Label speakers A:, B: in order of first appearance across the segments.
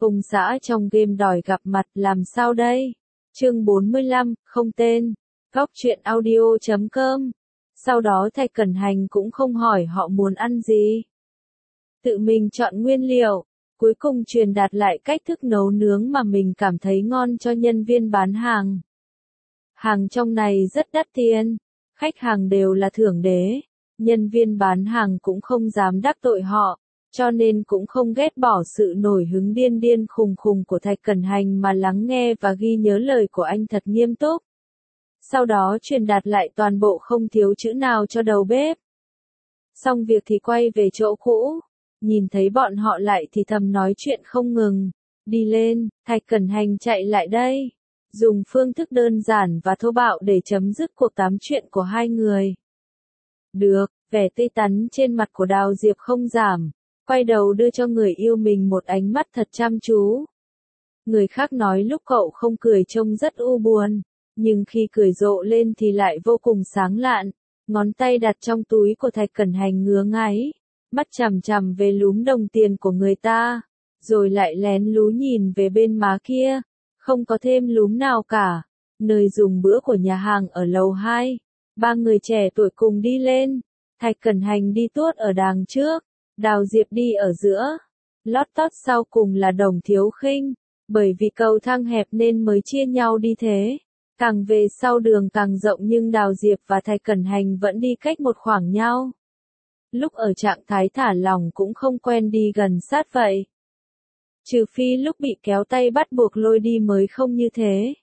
A: Ông xã trong game đòi gặp mặt làm sao đây? Chương 45, không tên. Góc truyện audio.com. Sau đó Thạch Cẩn Hành cũng không hỏi họ muốn ăn gì. Tự mình chọn nguyên liệu, cuối cùng truyền đạt lại cách thức nấu nướng mà mình cảm thấy ngon cho nhân viên bán hàng. Hàng trong này rất đắt tiền, khách hàng đều là thưởng đế, nhân viên bán hàng cũng không dám đắc tội họ, cho nên cũng không ghét bỏ sự nổi hứng điên điên khùng khùng của Thạch Cẩn Hành mà lắng nghe và ghi nhớ lời của anh thật nghiêm túc. Sau đó truyền đạt lại toàn bộ không thiếu chữ nào cho đầu bếp. Xong việc thì quay về chỗ cũ, nhìn thấy bọn họ lại thì thầm nói chuyện không ngừng. Đi lên, Thạch Cẩn Hành chạy lại đây, dùng phương thức đơn giản và thô bạo để chấm dứt cuộc tám chuyện của hai người. Được, vẻ tươi tắn trên mặt của Đào Diệp không giảm, quay đầu đưa cho người yêu mình một ánh mắt thật chăm chú. Người khác nói lúc cậu không cười trông rất u buồn, nhưng khi cười rộ lên thì lại vô cùng sáng lạn. Ngón tay đặt trong túi của Thạch Cẩn Hành ngứa ngáy, mắt chằm chằm về lúm đồng tiền của người ta, rồi lại lén lú nhìn về bên má kia, không có thêm lúm nào cả. Nơi dùng bữa của nhà hàng ở lầu 2, ba người trẻ tuổi cùng đi lên, Thạch Cẩn Hành đi tuốt ở đằng trước, Đào Diệp đi ở giữa, lót tót sau cùng là Đồng Thiếu Khinh, bởi vì cầu thang hẹp nên mới chia nhau đi thế. Càng về sau đường càng rộng nhưng Đào Diệp và Thạch Cẩn Hành vẫn đi cách một khoảng nhau. Lúc ở trạng thái thả lỏng cũng không quen đi gần sát vậy. Trừ phi lúc bị kéo tay bắt buộc lôi đi mới không như thế.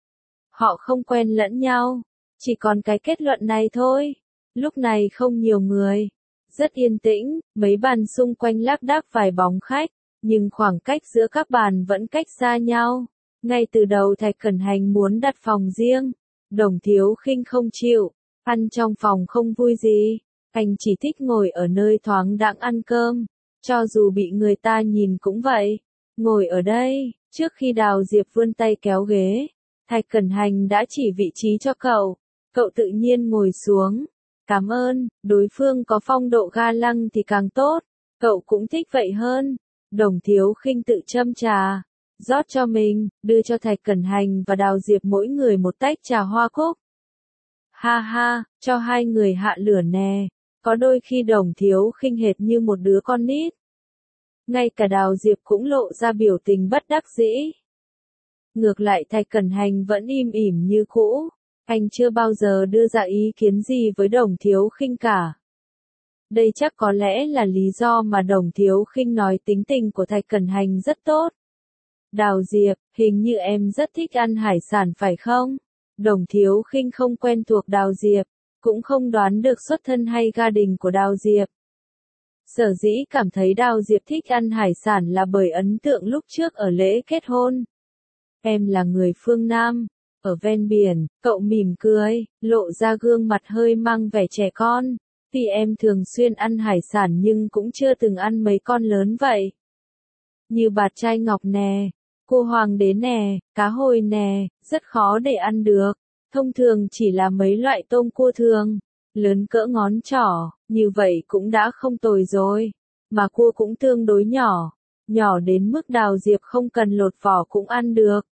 A: Họ không quen lẫn nhau, chỉ còn cái kết luận này thôi. Lúc này không nhiều người, rất yên tĩnh, mấy bàn xung quanh lác đác vài bóng khách, nhưng khoảng cách giữa các bàn vẫn cách xa nhau. Ngay từ đầu Thạch Cẩn Hành muốn đặt phòng riêng, Đồng Thiếu Khinh không chịu, ăn trong phòng không vui gì, anh chỉ thích ngồi ở nơi thoáng đãng ăn cơm, cho dù bị người ta nhìn cũng vậy. Ngồi ở đây, trước khi Đào Diệp vươn tay kéo ghế, Thạch Cẩn Hành đã chỉ vị trí cho cậu, cậu tự nhiên ngồi xuống. Cảm ơn, đối phương có phong độ ga lăng thì càng tốt, cậu cũng thích vậy hơn. Đồng Thiếu Khinh tự châm trà, rót cho mình, đưa cho Thạch Cẩn Hành và Đào Diệp mỗi người một tách trà hoa cúc. Ha ha, cho hai người hạ lửa nè, có đôi khi Đồng Thiếu Khinh hệt như một đứa con nít. Ngay cả Đào Diệp cũng lộ ra biểu tình bất đắc dĩ. Ngược lại Thạch Cẩn Hành vẫn im ỉm như cũ, anh chưa bao giờ đưa ra ý kiến gì với Đồng Thiếu Khinh cả. Đây chắc có lẽ là lý do mà Đồng Thiếu Khinh nói tính tình của Thạch Cẩn Hành rất tốt. Đào Diệp, hình như em rất thích ăn hải sản phải không? Đồng Thiếu Khinh không quen thuộc Đào Diệp, cũng không đoán được xuất thân hay gia đình của Đào Diệp. Sở dĩ cảm thấy Đào Diệp thích ăn hải sản là bởi ấn tượng lúc trước ở lễ kết hôn. Em là người phương Nam, ở ven biển, cậu mỉm cười, lộ ra gương mặt hơi mang vẻ trẻ con. Vì em thường xuyên ăn hải sản nhưng cũng chưa từng ăn mấy con lớn vậy. Như bạt trai ngọc nè, cua hoàng đế nè, cá hồi nè, rất khó để ăn được. Thông thường chỉ là mấy loại tôm cua thường, lớn cỡ ngón trỏ, như vậy cũng đã không tồi rồi. Mà cua cũng tương đối nhỏ, nhỏ đến mức Đào Diệp không cần lột vỏ cũng ăn được.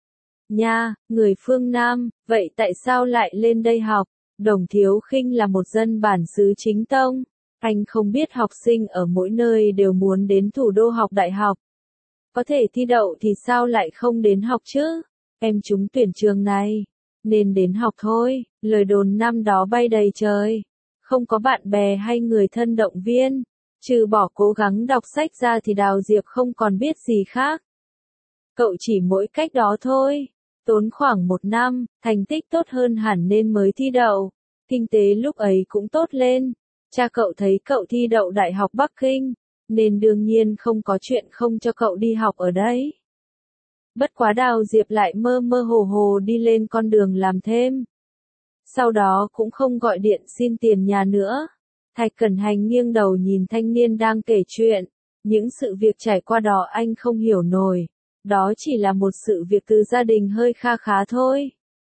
A: Nha, người phương Nam, vậy tại sao lại lên đây học? Đồng Thiếu Khinh là một dân bản xứ chính tông, anh không biết học sinh ở mỗi nơi đều muốn đến thủ đô học đại học. Có thể thi đậu thì sao lại không đến học chứ? Em trúng tuyển trường này, nên đến học thôi. Lời đồn năm đó bay đầy trời, không có bạn bè hay người thân động viên, trừ bỏ cố gắng đọc sách ra thì Đào Diệp không còn biết gì khác. Cậu chỉ mỗi cách đó thôi. Tốn khoảng 1 năm, thành tích tốt hơn hẳn nên mới thi đậu. Kinh tế lúc ấy cũng tốt lên. Cha cậu thấy cậu thi đậu Đại học Bắc Kinh, nên đương nhiên không có chuyện không cho cậu đi học ở đấy. Bất quá Đào Diệp lại mơ mơ hồ hồ đi lên con đường làm thêm. Sau đó cũng không gọi điện xin tiền nhà nữa. Thạch Cẩn Hành nghiêng đầu nhìn thanh niên đang kể chuyện. Những sự việc trải qua đó anh không hiểu nổi. Đó chỉ là một sự việc từ gia đình hơi kha khá thôi.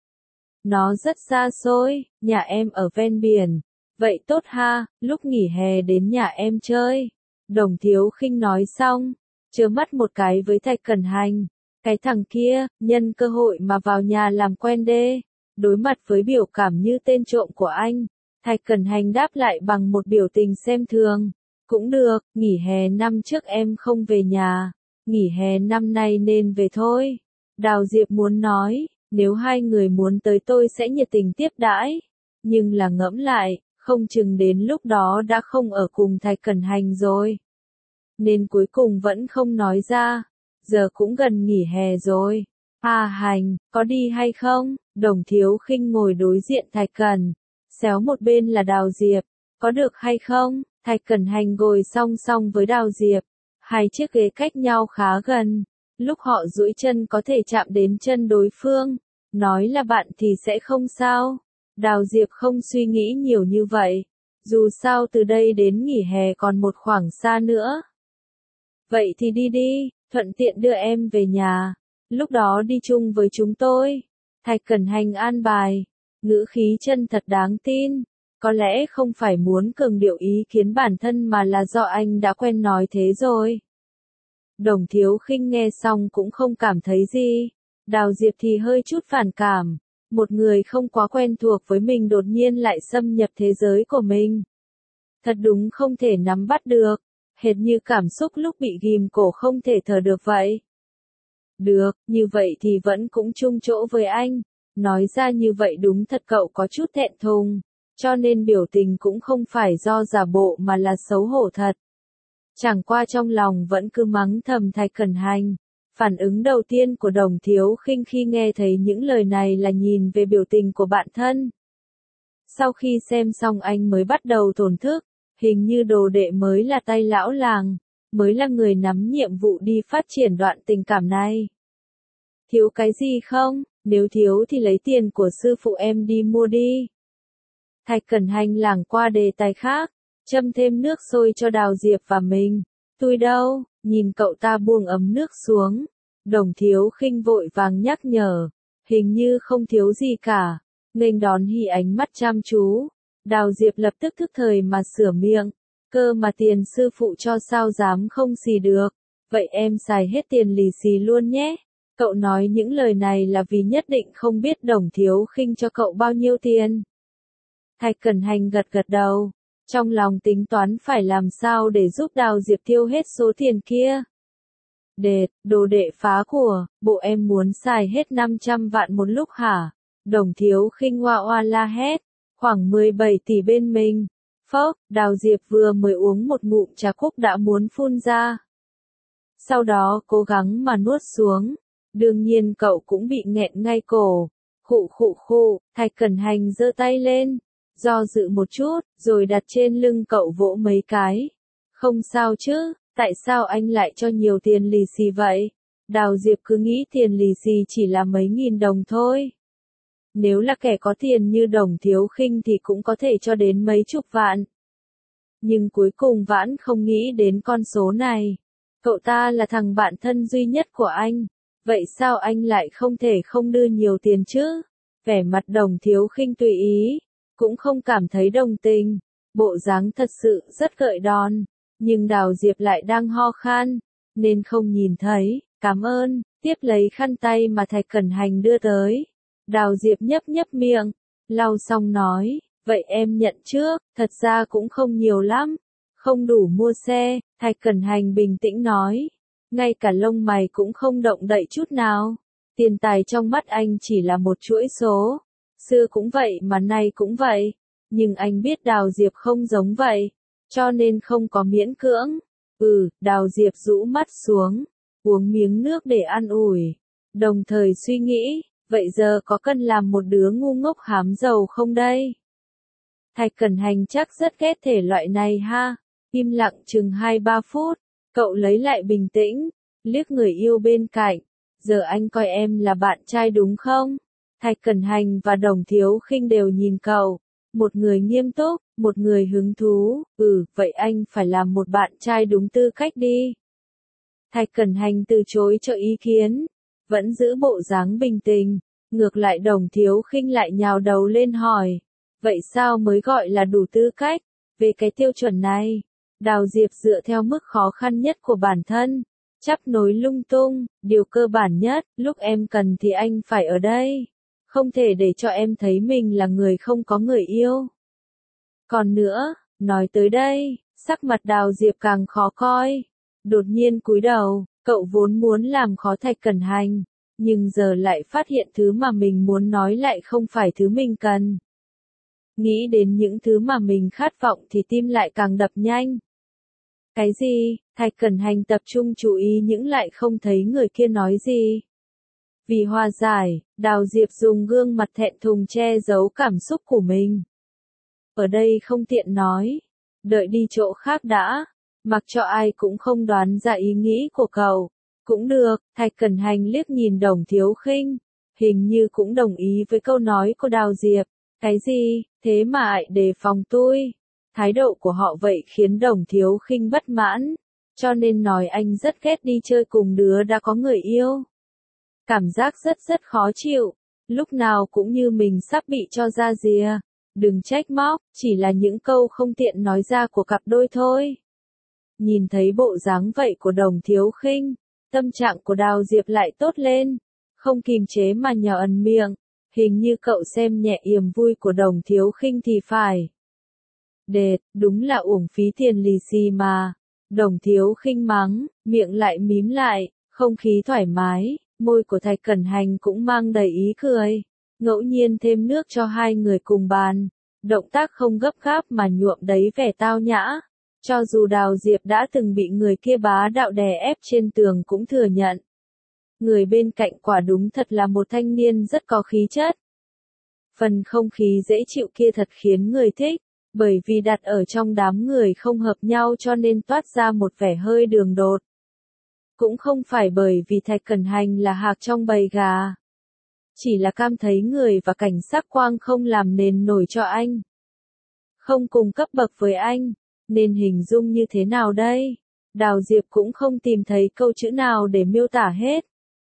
A: Nó rất xa xôi, nhà em ở ven biển. Vậy tốt ha, lúc nghỉ hè đến nhà em chơi. Đồng Thiếu Khinh nói xong, trơ mắt một cái với Thạch Cẩn Hành. Cái thằng kia, nhân cơ hội mà vào nhà làm quen đê. Đối mặt với biểu cảm như tên trộm của anh, Thạch Cẩn Hành đáp lại bằng một biểu tình xem thường. Cũng được, nghỉ hè năm trước em không về nhà, nghỉ hè năm nay nên về thôi. Đào Diệp muốn nói, nếu hai người muốn tới tôi sẽ nhiệt tình tiếp đãi. Nhưng là ngẫm lại, không chừng đến lúc đó đã không ở cùng Thạch Cẩn Hành rồi. Nên cuối cùng vẫn không nói ra. Giờ cũng gần nghỉ hè rồi. Hành, có đi hay không? Đồng Thiếu Khinh ngồi đối diện Thạch Cẩn. Xéo một bên là Đào Diệp. Có được hay không? Thạch Cẩn Hành ngồi song song với Đào Diệp. Hai chiếc ghế cách nhau khá gần. Lúc họ duỗi chân có thể chạm đến chân đối phương. Nói là bạn thì sẽ không sao. Đào Diệp không suy nghĩ nhiều như vậy. Dù sao từ đây đến nghỉ hè còn một khoảng xa nữa. Vậy thì đi đi, thuận tiện đưa em về nhà. Lúc đó đi chung với chúng tôi. Thạch Cẩn Hành an bài. Ngữ khí chân thật đáng tin. Có lẽ không phải muốn cường điệu ý kiến bản thân mà là do anh đã quen nói thế rồi. Đồng Thiếu Khinh nghe xong cũng không cảm thấy gì. Đào Diệp thì hơi chút phản cảm. Một người không quá quen thuộc với mình đột nhiên lại xâm nhập thế giới của mình. Thật đúng không thể nắm bắt được. Hệt như cảm xúc lúc bị ghim cổ không thể thở được vậy. Được, như vậy thì vẫn cũng chung chỗ với anh. Nói ra như vậy đúng thật cậu có chút thẹn thùng. Cho nên biểu tình cũng không phải do giả bộ mà là xấu hổ thật. Chẳng qua trong lòng vẫn cứ mắng thầm Thạch Cẩn Hành. Phản ứng đầu tiên của Đồng Thiếu Khinh khi nghe thấy những lời này là nhìn về biểu tình của bạn thân. Sau khi xem xong anh mới bắt đầu thổn thức. Hình như đồ đệ mới là tay lão làng, mới là người nắm nhiệm vụ đi phát triển đoạn tình cảm này. Thiếu cái gì không? Nếu thiếu thì lấy tiền của sư phụ em đi mua đi. Thạch Cẩn Hành lảng qua đề tài khác, châm thêm nước sôi cho Đào Diệp và mình. Tôi đâu? Nhìn cậu ta buông ấm nước xuống. Đồng Thiếu Khinh vội vàng nhắc nhở. Hình như không thiếu gì cả. Nghênh đón Hỉ ánh mắt chăm chú. Đào Diệp lập tức thức thời mà sửa miệng. Cơ mà tiền sư phụ cho sao dám không xì được. Vậy em xài hết tiền lì xì luôn nhé. Cậu nói những lời này là vì nhất định không biết Đồng Thiếu Khinh cho cậu bao nhiêu tiền. Thạch Cẩn Hành gật gật đầu. Trong lòng tính toán phải làm sao để giúp Đào Diệp tiêu hết số tiền kia. Đệt, đồ đệ phá của, bộ em muốn xài hết 500 vạn một lúc hả? Đồng Thiếu Khinh oa oa la hét. Khoảng 17 tỷ bên mình. Phốc, Đào Diệp vừa mới uống một ngụm trà cúc đã muốn phun ra. Sau đó cố gắng mà nuốt xuống. Đương nhiên cậu cũng bị nghẹn ngay cổ. Khụ, Thạch Cẩn Hành giơ tay lên. Do dự một chút, rồi đặt trên lưng cậu vỗ mấy cái. Không sao chứ, tại sao anh lại cho nhiều tiền lì xì vậy? Đào Diệp cứ nghĩ tiền lì xì chỉ là mấy nghìn đồng thôi. Nếu là kẻ có tiền như Đồng Thiếu Khinh thì cũng có thể cho đến mấy chục vạn. Nhưng cuối cùng Vãn không nghĩ đến con số này. Cậu ta là thằng bạn thân duy nhất của anh. Vậy sao anh lại không thể không đưa nhiều tiền chứ? Vẻ mặt Đồng Thiếu Khinh tùy ý. Cũng không cảm thấy đồng tình. Bộ dáng thật sự rất gợi đòn. Nhưng Đào Diệp lại đang ho khan. Nên không nhìn thấy. Cảm ơn. Tiếp lấy khăn tay mà Thạch Cẩn Hành đưa tới. Đào Diệp nhấp miệng, lau xong nói, vậy em nhận trước, thật ra cũng không nhiều lắm, không đủ mua xe. Thạch Cẩn Hành bình tĩnh nói, ngay cả lông mày cũng không động đậy chút nào. Tiền tài trong mắt anh chỉ là một chuỗi số, xưa cũng vậy mà nay cũng vậy, nhưng anh biết Đào Diệp không giống vậy, cho nên không có miễn cưỡng. Đào Diệp rũ mắt xuống, uống miếng nước để an ủi, đồng thời suy nghĩ. Vậy giờ có cần làm một đứa ngu ngốc hám giàu không đây? Thạch Cẩn Hành chắc rất ghét thể loại này ha. Im lặng chừng 2-3 phút, cậu lấy lại bình tĩnh, liếc người yêu bên cạnh. Giờ anh coi em là bạn trai đúng không? Thạch Cẩn Hành và Đồng Thiếu Khinh đều nhìn cậu. Một người nghiêm túc, một người hứng thú. Vậy anh phải làm một bạn trai đúng tư cách đi. Thạch Cẩn Hành từ chối cho ý kiến. Vẫn giữ bộ dáng bình tĩnh, ngược lại Đồng Thiếu Khinh lại nhào đầu lên hỏi, vậy sao mới gọi là đủ tư cách, về cái tiêu chuẩn này? Đào Diệp dựa theo mức khó khăn nhất của bản thân, chắp nối lung tung, điều cơ bản nhất, lúc em cần thì anh phải ở đây. Không thể để cho em thấy mình là người không có người yêu. Còn nữa, nói tới đây, sắc mặt Đào Diệp càng khó coi. Đột nhiên cúi đầu, cậu vốn muốn làm khó Thạch Cẩn Hành, nhưng giờ lại phát hiện thứ mà mình muốn nói lại không phải thứ mình cần. Nghĩ đến những thứ mà mình khát vọng thì tim lại càng đập nhanh. Cái gì? Thạch Cẩn Hành tập trung chú ý nhưng lại không thấy người kia nói gì. Vì hòa giải, Đào Diệp dùng gương mặt thẹn thùng che giấu cảm xúc của mình. Ở đây không tiện nói. Đợi đi chỗ khác đã. Mặc cho ai cũng không đoán ra ý nghĩ của cậu. Cũng được, Thạch Cẩn Hành liếc nhìn Đồng Thiếu Khinh. Hình như cũng đồng ý với câu nói của Đào Diệp. Cái gì, thế mà lại đề phòng tôi. Thái độ của họ vậy khiến Đồng Thiếu Khinh bất mãn. Cho nên nói anh rất ghét đi chơi cùng đứa đã có người yêu. Cảm giác rất khó chịu. Lúc nào cũng như mình sắp bị cho ra rìa. Đừng trách móc, chỉ là những câu không tiện nói ra của cặp đôi thôi. Nhìn thấy bộ dáng vậy của Đồng Thiếu Khinh, tâm trạng của Đào Diệp lại tốt lên. Không kìm chế mà nhờ ẩn miệng. Hình như cậu xem nhẹ yểm vui của Đồng Thiếu Khinh thì phải. Đệt, đúng là uổng phí tiền lì xì mà. Đồng Thiếu Khinh mắng, miệng lại mím lại, không khí thoải mái, môi của Thạch Cẩn Hành cũng mang đầy ý cười. Ngẫu nhiên thêm nước cho hai người cùng bàn. Động tác không gấp gáp mà nhuộm đấy vẻ tao nhã. Cho dù Đào Diệp đã từng bị người kia bá đạo đè ép trên tường cũng thừa nhận. Người bên cạnh quả đúng thật là một thanh niên rất có khí chất. Phần không khí dễ chịu kia thật khiến người thích, bởi vì đặt ở trong đám người không hợp nhau cho nên toát ra một vẻ hơi đường đột. Cũng không phải bởi vì Thạch Cẩn Hành là hạc trong bầy gà. Chỉ là cảm thấy người và cảnh sắc quang không làm nền nổi cho anh. Không cùng cấp bậc với anh, nên hình dung như thế nào đây? Đào Diệp cũng không tìm thấy câu chữ nào để miêu tả hết.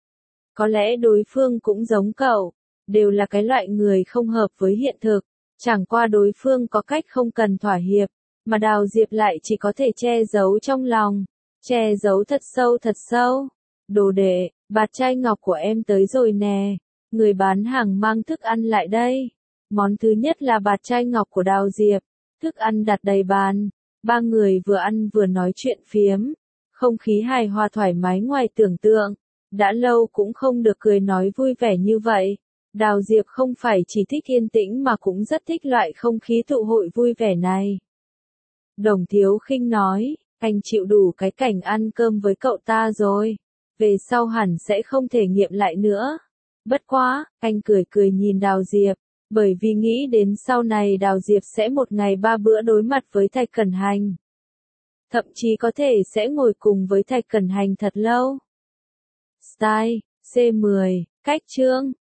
A: Có lẽ đối phương cũng giống cậu, đều là cái loại người không hợp với hiện thực, chẳng qua đối phương có cách không cần thỏa hiệp, mà Đào Diệp lại chỉ có thể che giấu trong lòng, che giấu thật sâu. Đồ đệ, bạt trai ngọc của em tới rồi nè, người bán hàng mang thức ăn lại đây. Món thứ nhất là bạt trai ngọc của Đào Diệp, thức ăn đặt đầy bàn, ba người vừa ăn vừa nói chuyện phiếm, không khí hài hòa thoải mái ngoài tưởng tượng. Đã lâu cũng không được cười nói vui vẻ như vậy. Đào Diệp không phải chỉ thích yên tĩnh mà cũng rất thích loại không khí tụ hội vui vẻ này. Đồng Thiếu Khinh nói, anh chịu đủ cái cảnh ăn cơm với cậu ta rồi. Về sau hẳn sẽ không thể nghiệm lại nữa. Bất quá, anh cười nhìn Đào Diệp, bởi vì nghĩ đến sau này Đào Diệp sẽ một ngày 3 bữa đối mặt với Thạch Cẩn Hành. Thậm chí có thể sẽ ngồi cùng với Thạch Cẩn Hành thật lâu. Style, C10, cách chương.